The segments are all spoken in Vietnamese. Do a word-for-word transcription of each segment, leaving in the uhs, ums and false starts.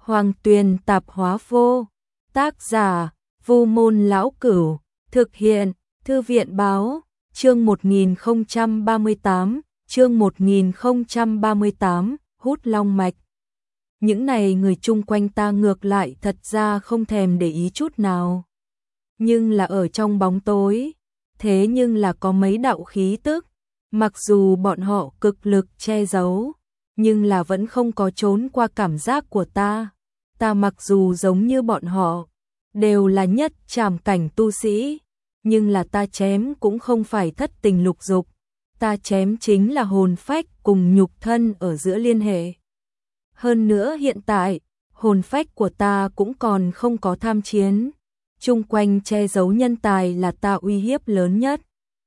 Hoàng Tuyền Tạp Hóa Vô, tác giả Vu Môn Lão Cửu, thực hiện Thư viện Báo, chương một nghìn không trăm ba mươi tám, chương một nghìn không trăm ba mươi tám, hút long mạch. Những này người chung quanh ta ngược lại thật ra không thèm để ý chút nào. Nhưng là ở trong bóng tối, thế nhưng là có mấy đạo khí tức, mặc dù bọn họ cực lực che giấu, nhưng là vẫn không có trốn qua cảm giác của ta. Ta mặc dù giống như bọn họ, đều là nhất trảm cảnh tu sĩ, nhưng là ta chém cũng không phải thất tình lục dục, ta chém chính là hồn phách cùng nhục thân ở giữa liên hệ. Hơn nữa hiện tại, hồn phách của ta cũng còn không có tham chiến, chung quanh che giấu nhân tài là ta uy hiếp lớn nhất.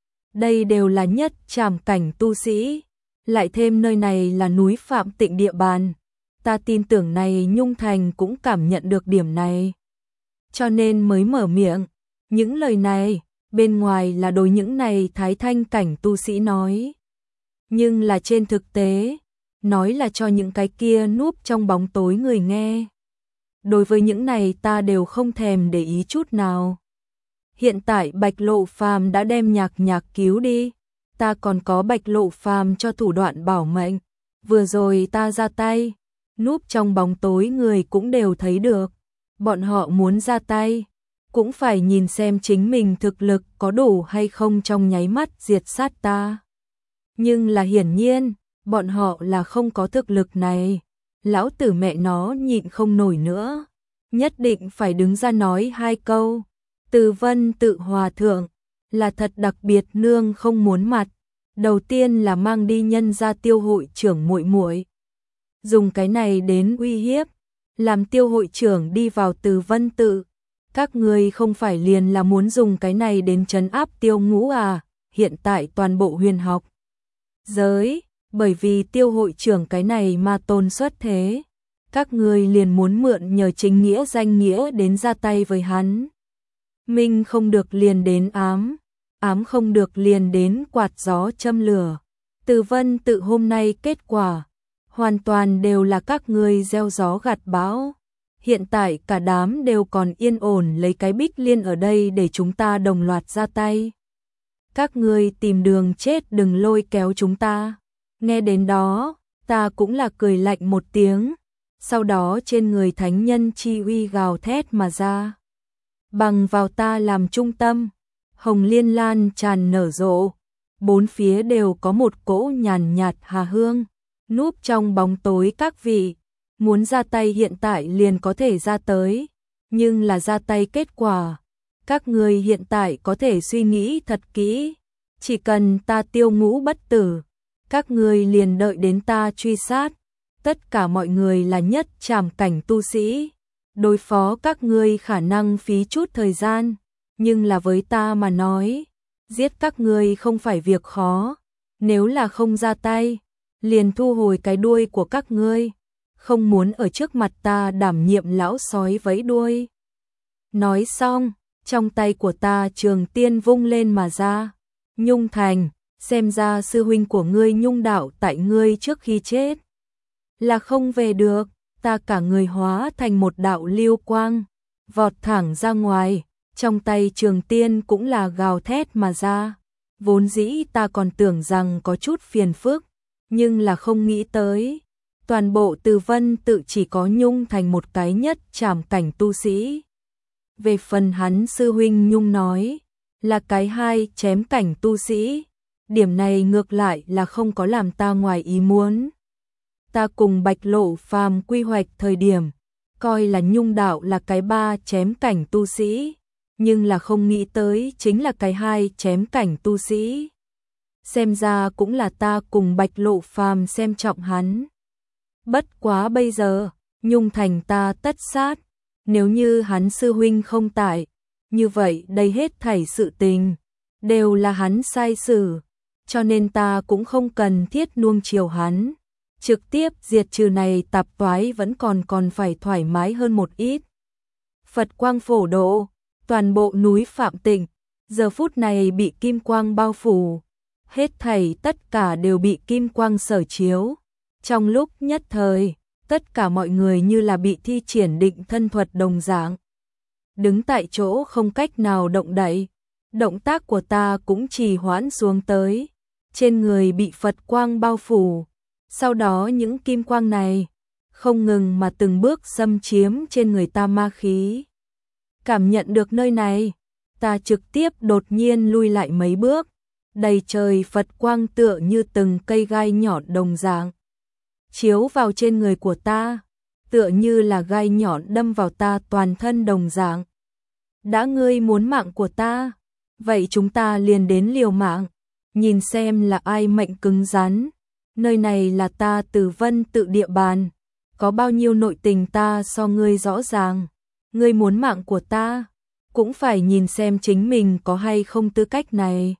Đây đều là nhất trảm cảnh tu sĩ, lại thêm nơi này là núi Phạm Tịnh địa bàn, ta tin tưởng này Nhung Thành cũng cảm nhận được điểm này. Cho nên mới mở miệng, những lời này, bên ngoài là đối những này thái thanh cảnh tu sĩ nói. Nhưng là trên thực tế, nói là cho những cái kia núp trong bóng tối người nghe. Đối với những này ta đều không thèm để ý chút nào. Hiện tại Bạch Lộ Phàm đã đem Nhạc Nhạc cứu đi, ta còn có Bạch Lộ Phàm cho thủ đoạn bảo mệnh. Vừa rồi ta ra tay, núp trong bóng tối người cũng đều thấy được. Bọn họ muốn ra tay, cũng phải nhìn xem chính mình thực lực có đủ hay không trong nháy mắt diệt sát ta. Nhưng là hiển nhiên, bọn họ là không có thực lực này. Lão tử mẹ nó nhịn không nổi nữa, nhất định phải đứng ra nói hai câu. Từ Vân Tự Hòa Thượng là thật đặc biệt nương không muốn mặt. Đầu tiên là mang đi nhân ra Tiêu hội trưởng muội muội, dùng cái này đến uy hiếp, làm Tiêu hội trưởng đi vào Từ Vân Tự. Các người không phải liền là muốn dùng cái này đến trấn áp Tiêu Ngũ à? Hiện tại toàn bộ huyền học giới, bởi vì Tiêu hội trưởng cái này mà tôn xuất thế, các người liền muốn mượn nhờ chính nghĩa danh nghĩa đến ra tay với hắn. Minh không được liền đến ám, ám không được liền đến quạt gió châm lửa. Từ Vân Tự hôm nay kết quả, hoàn toàn đều là các người gieo gió gặt bão. Hiện tại cả đám đều còn yên ổn lấy cái Bích Liên ở đây để chúng ta đồng loạt ra tay. Các người tìm đường chết đừng lôi kéo chúng ta. Nghe đến đó, ta cũng là cười lạnh một tiếng, sau đó trên người thánh nhân chi uy gào thét mà ra. Bằng vào ta làm trung tâm, hồng liên lan tràn nở rộ, bốn phía đều có một cỗ nhàn nhạt hà hương. Núp trong bóng tối các vị, muốn ra tay hiện tại liền có thể ra tới, nhưng là ra tay kết quả, các người hiện tại có thể suy nghĩ thật kỹ, chỉ cần ta Tiêu Ngũ bất tử, các người liền đợi đến ta truy sát. Tất cả mọi người là nhất trảm cảnh tu sĩ, đối phó các ngươi khả năng phí chút thời gian, nhưng là với ta mà nói, giết các ngươi không phải việc khó. Nếu là không ra tay, liền thu hồi cái đuôi của các ngươi, không muốn ở trước mặt ta đảm nhiệm lão sói vẫy đuôi. Nói xong, trong tay của ta trường tiên vung lên mà ra. Nhung Thành, xem ra sư huynh của ngươi Nhung đạo tại ngươi trước khi chết là không về được. Ta cả người hóa thành một đạo lưu quang, vọt thẳng ra ngoài, trong tay trường tiên cũng là gào thét mà ra. Vốn dĩ ta còn tưởng rằng có chút phiền phức, nhưng là không nghĩ tới, toàn bộ Từ Vân Tự chỉ có Nhung Thành một cái nhất trảm cảnh tu sĩ. Về phần hắn sư huynh Nhung nói, là cái hai chém cảnh tu sĩ, điểm này ngược lại là không có làm ta ngoài ý muốn. Ta cùng Bạch Lộ Phàm quy hoạch thời điểm, coi là Nhung đạo là cái ba chém cảnh tu sĩ, nhưng là không nghĩ tới chính là cái hai chém cảnh tu sĩ. Xem ra cũng là ta cùng Bạch Lộ Phàm xem trọng hắn. Bất quá bây giờ, Nhung Thành ta tất sát, nếu như hắn sư huynh không tại, như vậy đây hết thảy sự tình đều là hắn sai xử, cho nên ta cũng không cần thiết nuông chiều hắn. Trực tiếp diệt trừ này tạp toái vẫn còn còn phải thoải mái hơn một ít. Phật quang phổ độ, toàn bộ núi Phạm Tịnh, giờ phút này bị kim quang bao phủ, hết thảy tất cả đều bị kim quang sở chiếu. Trong lúc nhất thời, tất cả mọi người như là bị thi triển định thân thuật đồng dạng. Đứng tại chỗ không cách nào động đậy, động tác của ta cũng trì hoãn xuống tới, trên người bị Phật quang bao phủ, sau đó những kim quang này không ngừng mà từng bước xâm chiếm trên người ta ma khí. Cảm nhận được nơi này, ta trực tiếp đột nhiên lui lại mấy bước, đầy trời Phật quang tựa như từng cây gai nhọn đồng dạng, chiếu vào trên người của ta, tựa như là gai nhọn đâm vào ta toàn thân đồng dạng. Đã ngươi muốn mạng của ta, vậy chúng ta liền đến liều mạng, nhìn xem là ai mệnh cứng rắn. Nơi này là ta Từ Vân tự địa bàn, có bao nhiêu nội tình ta so ngươi rõ ràng. Ngươi muốn mạng của ta, cũng phải nhìn xem chính mình có hay không tư cách này.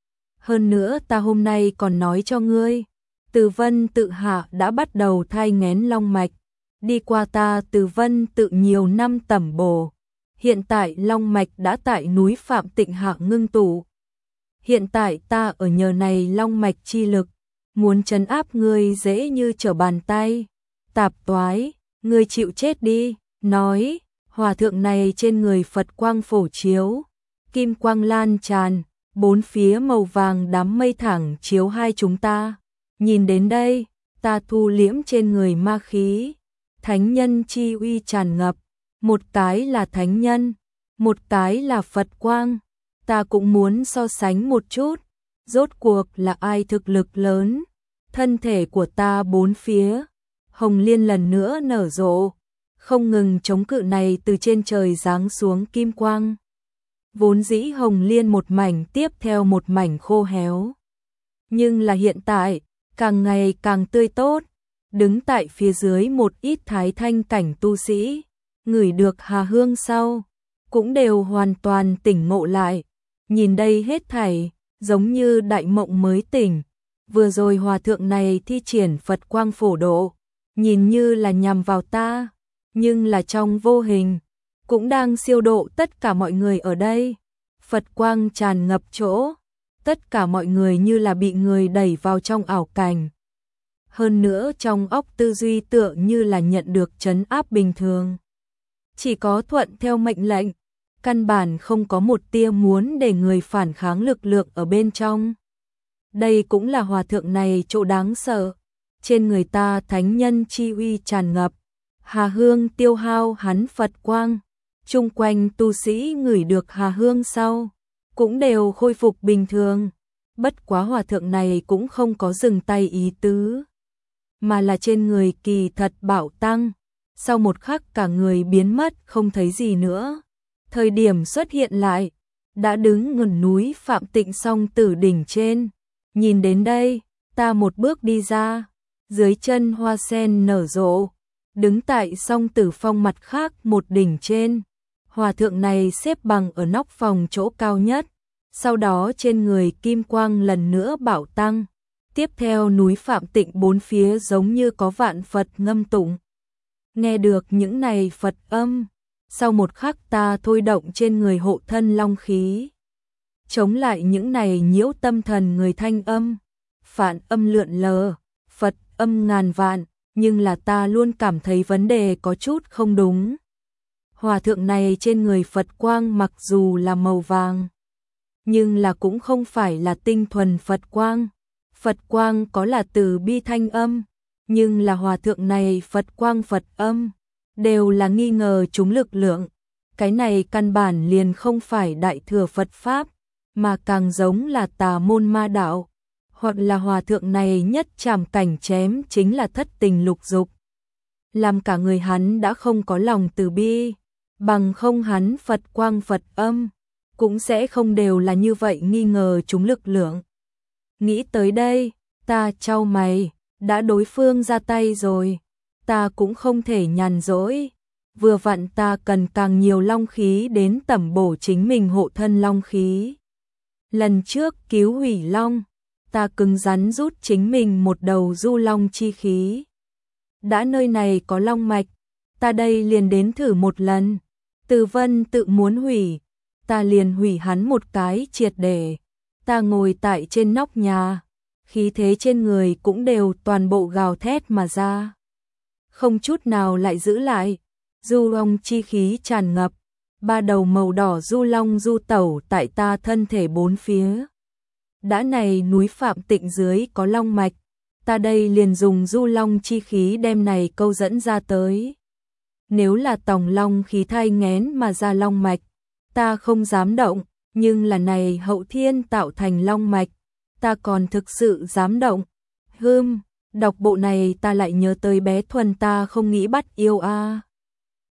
Hơn nữa ta hôm nay còn nói cho ngươi, Từ Vân tự hạ đã bắt đầu thai nghén long mạch, đi qua ta Từ Vân tự nhiều năm tẩm bổ. Hiện tại long mạch đã tại núi Phạm Tịnh hạ ngưng tụ. Hiện tại ta ở nhờ này long mạch chi lực, muốn trấn áp ngươi dễ như trở bàn tay. Tạp toái, ngươi chịu chết đi. Nói, hòa thượng này trên người Phật quang phổ chiếu, kim quang lan tràn, bốn phía màu vàng đám mây thẳng chiếu hai chúng ta. Nhìn đến đây, ta thu liễm trên người ma khí, thánh nhân chi uy tràn ngập, một cái là thánh nhân, một cái là Phật quang. Ta cũng muốn so sánh một chút, rốt cuộc là ai thực lực lớn. Thân thể của ta bốn phía, hồng liên lần nữa nở rộ, không ngừng chống cự này từ trên trời giáng xuống kim quang. Vốn dĩ hồng liên một mảnh tiếp theo một mảnh khô héo, nhưng là hiện tại, càng ngày càng tươi tốt. Đứng tại phía dưới một ít thái thanh cảnh tu sĩ, ngửi được hà hương sau, cũng đều hoàn toàn tỉnh ngộ lại. Nhìn đây hết thảy, giống như đại mộng mới tỉnh. Vừa rồi hòa thượng này thi triển Phật quang phổ độ, nhìn như là nhằm vào ta, nhưng là trong vô hình, cũng đang siêu độ tất cả mọi người ở đây. Phật quang tràn ngập chỗ, tất cả mọi người như là bị người đẩy vào trong ảo cảnh. Hơn nữa trong óc tư duy tựa như là nhận được trấn áp bình thường. Chỉ có thuận theo mệnh lệnh, căn bản không có một tia muốn để người phản kháng lực lượng ở bên trong. Đây cũng là hòa thượng này chỗ đáng sợ. Trên người ta thánh nhân chi uy tràn ngập, hà hương tiêu hao hắn Phật quang. Chung quanh tu sĩ ngửi được hà hương sau, cũng đều khôi phục bình thường. Bất quá hòa thượng này cũng không có dừng tay ý tứ, mà là trên người kỳ thật bạo tăng. Sau một khắc cả người biến mất không thấy gì nữa. Thời điểm xuất hiện lại, đã đứng ngẩn núi Phạm Tịnh song tử đỉnh trên. Nhìn đến đây, ta một bước đi ra, dưới chân hoa sen nở rộ, đứng tại song tử phong mặt khác một đỉnh trên. Hòa thượng này xếp bằng ở nóc phòng chỗ cao nhất, sau đó trên người kim quang lần nữa bạo tăng. Tiếp theo núi Phạm Tịnh bốn phía giống như có vạn Phật ngâm tụng. Nghe được những này Phật âm, sau một khắc ta thôi động trên người hộ thân long khí, chống lại những này nhiễu tâm thần người thanh âm. Phản âm lượn lờ, Phật âm ngàn vạn, nhưng là ta luôn cảm thấy vấn đề có chút không đúng. Hòa thượng này trên người Phật quang mặc dù là màu vàng, nhưng là cũng không phải là tinh thuần Phật quang. Phật quang có là từ bi thanh âm, nhưng là hòa thượng này Phật quang Phật âm, đều là nghi ngờ chúng lực lượng. Cái này căn bản liền không phải đại thừa Phật Pháp, mà càng giống là tà môn ma đạo. Hoặc là hòa thượng này nhất trảm cảnh chém chính là thất tình lục dục, làm cả người hắn đã không có lòng từ bi, bằng không hắn Phật quang Phật âm, cũng sẽ không đều là như vậy nghi ngờ chúng lực lượng. Nghĩ tới đây, ta chau mày, đã đối phương ra tay rồi, ta cũng không thể nhàn rỗi. Vừa vặn ta cần càng nhiều long khí đến tẩm bổ chính mình hộ thân long khí. Lần trước cứu hủy long, ta cứng rắn rút chính mình một đầu du long chi khí. Đã nơi này có long mạch, ta đây liền đến thử một lần. Từ Vân tự muốn hủy, ta liền hủy hắn một cái triệt để. Ta ngồi tại trên nóc nhà, khí thế trên người cũng đều toàn bộ gào thét mà ra. không chút nào lại giữ lại. Du long chi khí tràn ngập, ba đầu màu đỏ du long du tẩu tại ta thân thể bốn phía. Đã này núi Phạm Tịnh dưới có long mạch, ta đây liền dùng du long chi khí đem này câu dẫn ra tới. Nếu là tòng long khí thai nghén mà ra long mạch, ta không dám động, nhưng là này hậu thiên tạo thành long mạch, ta còn thực sự dám động. Hưm, đọc bộ này ta lại nhớ tới bé Thuần ta không nghĩ bắt yêu a. À.